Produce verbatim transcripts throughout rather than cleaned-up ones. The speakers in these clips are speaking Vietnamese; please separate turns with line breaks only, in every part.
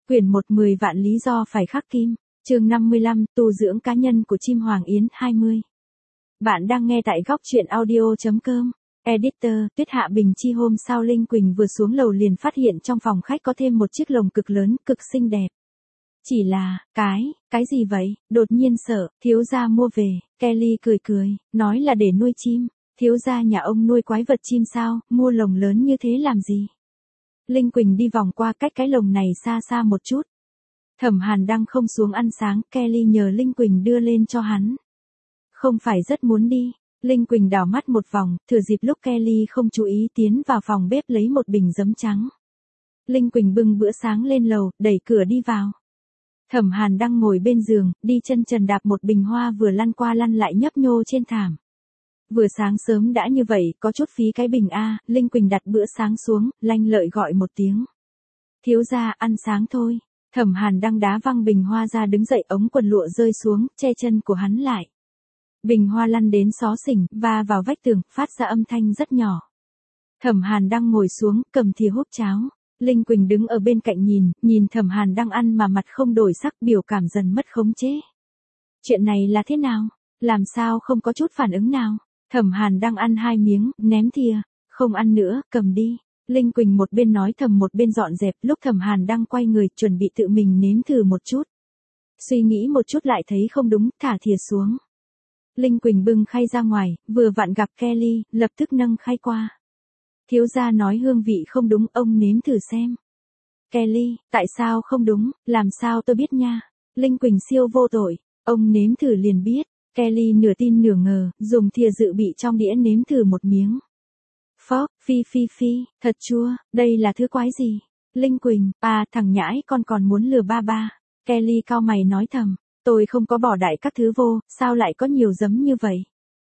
Quyển một mười vạn lý do phải khắc kim, chương năm mươi lăm, tu dưỡng cá nhân của chim Hoàng Yến hai mươi. Bạn đang nghe tại góc truyện audio chấm com. Editor, Tuyết Hạ Bình chi hôm sau Linh Quỳnh vừa xuống lầu liền phát hiện trong phòng khách có thêm một chiếc lồng cực lớn, cực xinh đẹp. Chỉ là, cái, cái gì vậy, đột nhiên sợ, thiếu gia mua về, Kelly cười cười, nói là để nuôi chim, thiếu gia nhà ông nuôi quái vật chim sao, mua lồng lớn như thế làm gì? Linh Quỳnh đi vòng qua cách cái lồng này xa xa một chút. Thẩm Hàn đang không xuống ăn sáng, Kelly nhờ Linh Quỳnh đưa lên cho hắn. Không phải rất muốn đi. Linh Quỳnh đảo mắt một vòng, thừa dịp lúc Kelly không chú ý tiến vào phòng bếp lấy một bình giấm trắng. Linh Quỳnh bưng bữa sáng lên lầu, đẩy cửa đi vào. Thẩm Hàn đang ngồi bên giường, đi chân trần đạp một bình hoa vừa lăn qua lăn lại nhấp nhô trên thảm. Vừa sáng sớm đã như vậy, có chút phí cái bình a. Linh Quỳnh đặt bữa sáng xuống, lanh lợi gọi một tiếng. Thiếu gia, ăn sáng thôi. Thẩm Hàn đang đá văng bình hoa ra đứng dậy, ống quần lụa rơi xuống, che chân của hắn lại. Bình hoa lăn đến xó xỉnh, va vào vách tường, phát ra âm thanh rất nhỏ. Thẩm Hàn đang ngồi xuống, cầm thìa húp cháo. Linh Quỳnh đứng ở bên cạnh nhìn, nhìn Thẩm Hàn đang ăn mà mặt không đổi sắc, biểu cảm dần mất khống chế. Chuyện này là thế nào? Làm sao không có chút phản ứng nào? Thẩm Hàn đang ăn hai miếng, ném thìa, không ăn nữa, cầm đi. Linh Quỳnh một bên nói thầm một bên dọn dẹp, lúc Thẩm Hàn đang quay người chuẩn bị tự mình nếm thử một chút. Suy nghĩ một chút lại thấy không đúng, thả thìa xuống. Linh Quỳnh bưng khay ra ngoài, vừa vặn gặp Kelly, lập tức nâng khay qua. Thiếu gia nói hương vị không đúng, ông nếm thử xem. Kelly, tại sao không đúng, làm sao tôi biết nha. Linh Quỳnh siêu vô tội, ông nếm thử liền biết. Kelly nửa tin nửa ngờ, dùng thìa dự bị trong đĩa nếm thử một miếng. Phốc, phi phi phi, thật chua, đây là thứ quái gì? Linh Quỳnh, à, thằng nhãi con còn muốn lừa ba ba. Kelly cau mày nói thầm, tôi không có bỏ đại các thứ vô, sao lại có nhiều giấm như vậy?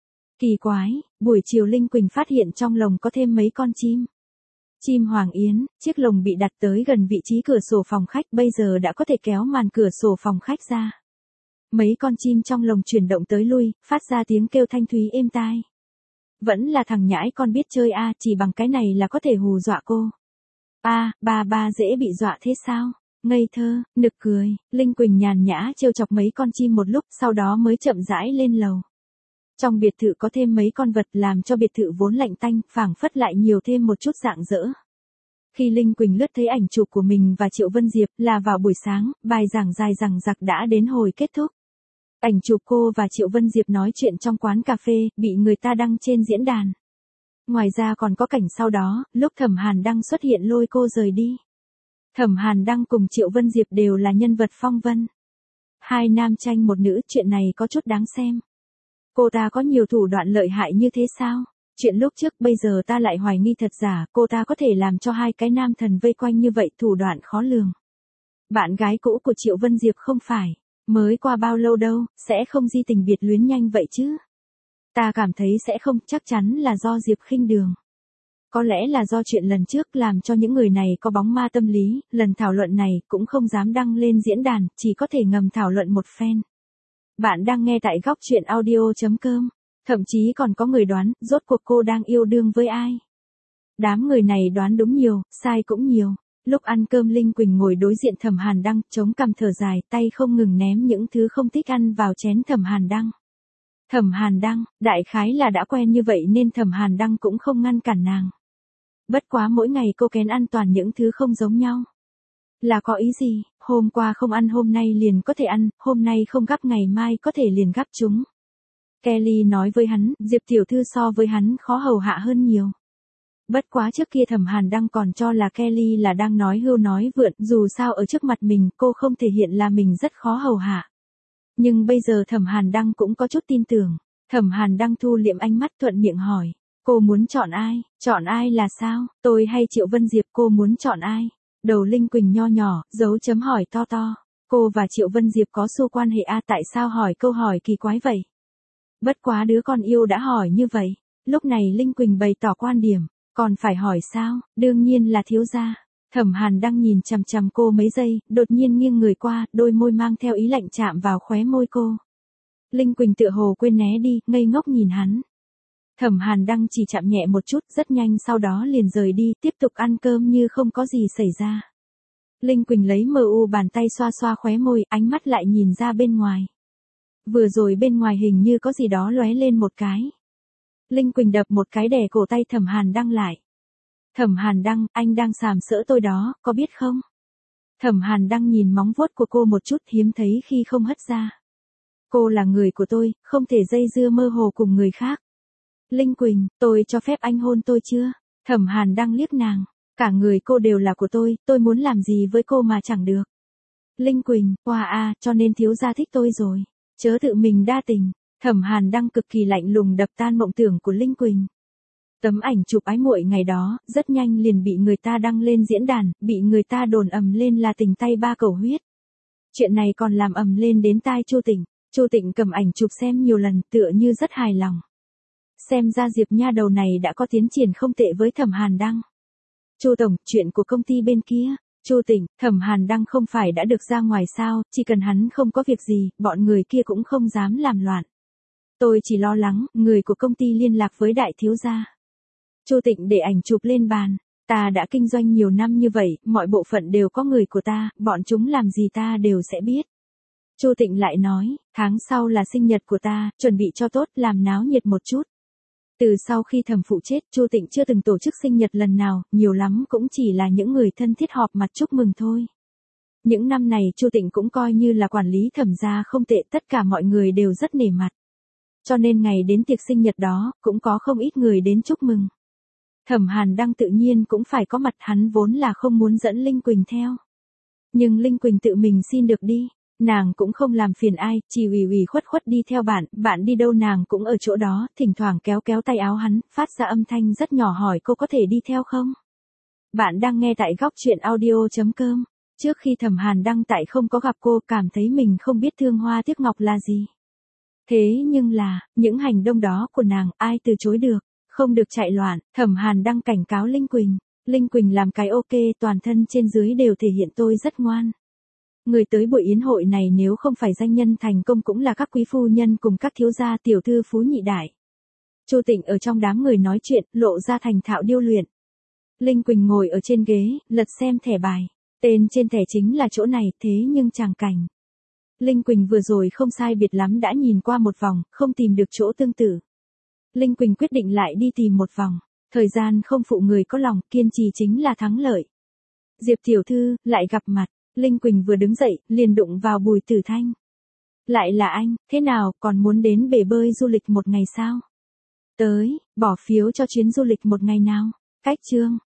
Kỳ quái, buổi chiều Linh Quỳnh phát hiện trong lồng có thêm mấy con chim. Chim Hoàng Yến, chiếc lồng bị đặt tới gần vị trí cửa sổ phòng khách, bây giờ đã có thể kéo màn cửa sổ phòng khách ra. Mấy con chim trong lồng chuyển động tới lui, phát ra tiếng kêu thanh thúy êm tai. Vẫn là thằng nhãi con biết chơi a, à, chỉ bằng cái này là có thể hù dọa cô. A, à, ba ba dễ bị dọa thế sao? Ngây thơ, nực cười. Linh Quỳnh nhàn nhã trêu chọc mấy con chim một lúc, sau đó mới chậm rãi lên lầu. Trong biệt thự có thêm mấy con vật làm cho biệt thự vốn lạnh tanh, phảng phất lại nhiều thêm một chút rạng rỡ. Khi Linh Quỳnh lướt thấy ảnh chụp của mình và Triệu Vân Diệp là vào buổi sáng, bài giảng dài dằng dặc đã đến hồi kết thúc. Ảnh chụp cô và Triệu Vân Diệp nói chuyện trong quán cà phê, bị người ta đăng trên diễn đàn. Ngoài ra còn có cảnh sau đó, lúc Thẩm Hàn Đăng xuất hiện lôi cô rời đi. Thẩm Hàn Đăng cùng Triệu Vân Diệp đều là nhân vật phong vân. Hai nam tranh một nữ, chuyện này có chút đáng xem. Cô ta có nhiều thủ đoạn lợi hại như thế sao? Chuyện lúc trước bây giờ ta lại hoài nghi thật giả, cô ta có thể làm cho hai cái nam thần vây quanh như vậy, thủ đoạn khó lường. Bạn gái cũ của Triệu Vân Diệp không phải, mới qua bao lâu đâu, sẽ không di tình biệt luyến nhanh vậy chứ? Ta cảm thấy sẽ không, chắc chắn là do Diệp khinh đường. Có lẽ là do chuyện lần trước làm cho những người này có bóng ma tâm lý, lần thảo luận này cũng không dám đăng lên diễn đàn, chỉ có thể ngầm thảo luận một phen. Bạn đang nghe tại góc truyện audio chấm com. Thậm chí còn có người đoán, rốt cuộc cô đang yêu đương với ai. Đám người này đoán đúng nhiều, sai cũng nhiều. Lúc ăn cơm Linh Quỳnh ngồi đối diện Thẩm Hàn Đăng, chống cằm thở dài, tay không ngừng ném những thứ không thích ăn vào chén Thẩm Hàn Đăng. Thẩm Hàn Đăng, đại khái là đã quen như vậy nên Thẩm Hàn Đăng cũng không ngăn cản nàng. Bất quá mỗi ngày cô kén ăn toàn những thứ không giống nhau. Là có ý gì, hôm qua không ăn hôm nay liền có thể ăn, hôm nay không gắp ngày mai có thể liền gắp chúng. Kelly nói với hắn, Diệp tiểu thư so với hắn khó hầu hạ hơn nhiều. Bất quá trước kia Thẩm Hàn Đăng còn cho là Kelly là đang nói hưu nói vượn, dù sao ở trước mặt mình cô không thể hiện là mình rất khó hầu hạ. Nhưng bây giờ Thẩm Hàn Đăng cũng có chút tin tưởng. Thẩm Hàn Đăng thu liệm ánh mắt thuận miệng hỏi, cô muốn chọn ai, chọn ai là sao, tôi hay Triệu Vân Diệp, cô muốn chọn ai? Đầu Linh Quỳnh nho nhỏ, dấu chấm hỏi to to. Cô và Triệu Vân Diệp có xu quan hệ a, tại sao hỏi câu hỏi kỳ quái vậy? Bất quá đứa con yêu đã hỏi như vậy. Lúc này Linh Quỳnh bày tỏ quan điểm, còn phải hỏi sao, đương nhiên là thiếu gia. Thẩm Hàn Đăng nhìn chằm chằm cô mấy giây, đột nhiên nghiêng người qua, đôi môi mang theo ý lạnh chạm vào khóe môi cô. Linh Quỳnh tựa hồ quên né đi, ngây ngốc nhìn hắn. Thẩm Hàn Đăng chỉ chạm nhẹ một chút, rất nhanh sau đó liền rời đi, tiếp tục ăn cơm như không có gì xảy ra. Linh Quỳnh lấy mờ u bàn tay xoa xoa khóe môi, ánh mắt lại nhìn ra bên ngoài. Vừa rồi bên ngoài hình như có gì đó lóe lên một cái. Linh Quỳnh đập một cái đè cổ tay Thẩm Hàn Đăng lại. Thẩm Hàn Đăng, anh đang sàm sỡ tôi đó, có biết không? Thẩm Hàn Đăng nhìn móng vuốt của cô một chút, hiếm thấy khi không hất ra. Cô là người của tôi, không thể dây dưa mơ hồ cùng người khác. Linh Quỳnh, tôi cho phép anh hôn tôi chưa? Thẩm Hàn Đăng liếc nàng. Cả người cô đều là của tôi, tôi muốn làm gì với cô mà chẳng được. Linh Quỳnh, qua a, cho nên thiếu gia thích tôi rồi. Chớ tự mình đa tình. Thẩm Hàn Đăng cực kỳ lạnh lùng đập tan mộng tưởng của Linh Quỳnh. Tấm ảnh chụp ái muội ngày đó, rất nhanh liền bị người ta đăng lên diễn đàn, bị người ta đồn ầm lên là tình tay ba cầu huyết. Chuyện này còn làm ầm lên đến tai Chu Tịnh. Chu Tịnh cầm ảnh chụp xem nhiều lần, tựa như rất hài lòng. Xem ra Diệp nha đầu này đã có tiến triển không tệ với Thẩm Hàn Đăng. Chu tổng, chuyện của công ty bên kia. Chu Tịnh, Thẩm Hàn Đăng không phải đã được ra ngoài sao, chỉ cần hắn không có việc gì, bọn người kia cũng không dám làm loạn. Tôi chỉ lo lắng, người của công ty liên lạc với đại thiếu gia. Chu Tịnh để ảnh chụp lên bàn. Ta đã kinh doanh nhiều năm như vậy, mọi bộ phận đều có người của ta, bọn chúng làm gì ta đều sẽ biết. Chu Tịnh lại nói, tháng sau là sinh nhật của ta, chuẩn bị cho tốt, làm náo nhiệt một chút. Từ sau khi Thẩm phụ chết, Chu Tịnh chưa từng tổ chức sinh nhật lần nào, nhiều lắm cũng chỉ là những người thân thiết họp mặt chúc mừng thôi. Những năm này Chu Tịnh cũng coi như là quản lý Thẩm gia không tệ, tất cả mọi người đều rất nể mặt. Cho nên ngày đến tiệc sinh nhật đó, cũng có không ít người đến chúc mừng. Thẩm Hàn Đăng tự nhiên cũng phải có mặt, hắn vốn là không muốn dẫn Linh Quỳnh theo. Nhưng Linh Quỳnh tự mình xin được đi, nàng cũng không làm phiền ai, chỉ ủy ủy khuất khuất đi theo bạn, bạn đi đâu nàng cũng ở chỗ đó, thỉnh thoảng kéo kéo tay áo hắn, phát ra âm thanh rất nhỏ hỏi cô có thể đi theo không? Bạn đang nghe tại góc truyện audio chấm com. Trước khi Thẩm Hàn Đăng tại không có gặp cô, cảm thấy mình không biết thương hoa tiếc ngọc là gì. Thế nhưng là, những hành động đó của nàng, ai từ chối được, không được chạy loạn. Thẩm Hàn Đăng cảnh cáo Linh Quỳnh. Linh Quỳnh làm cái ok, toàn thân trên dưới đều thể hiện tôi rất ngoan. Người tới buổi yến hội này nếu không phải danh nhân thành công cũng là các quý phu nhân cùng các thiếu gia tiểu thư phú nhị đại. Chu Tịnh ở trong đám người nói chuyện, lộ ra thành thạo điêu luyện. Linh Quỳnh ngồi ở trên ghế, lật xem thẻ bài. Tên trên thẻ chính là chỗ này, thế nhưng tràng cảnh. Linh Quỳnh vừa rồi không sai biệt lắm đã nhìn qua một vòng, không tìm được chỗ tương tự. Linh Quỳnh quyết định lại đi tìm một vòng. Thời gian không phụ người có lòng, kiên trì chính là thắng lợi. Diệp tiểu thư, lại gặp mặt. Linh Quỳnh vừa đứng dậy, liền đụng vào Bùi Tử Thanh. Lại là anh, thế nào, còn muốn đến bể bơi du lịch một ngày sao? Tới, bỏ phiếu cho chuyến du lịch một ngày nào. Cách chương.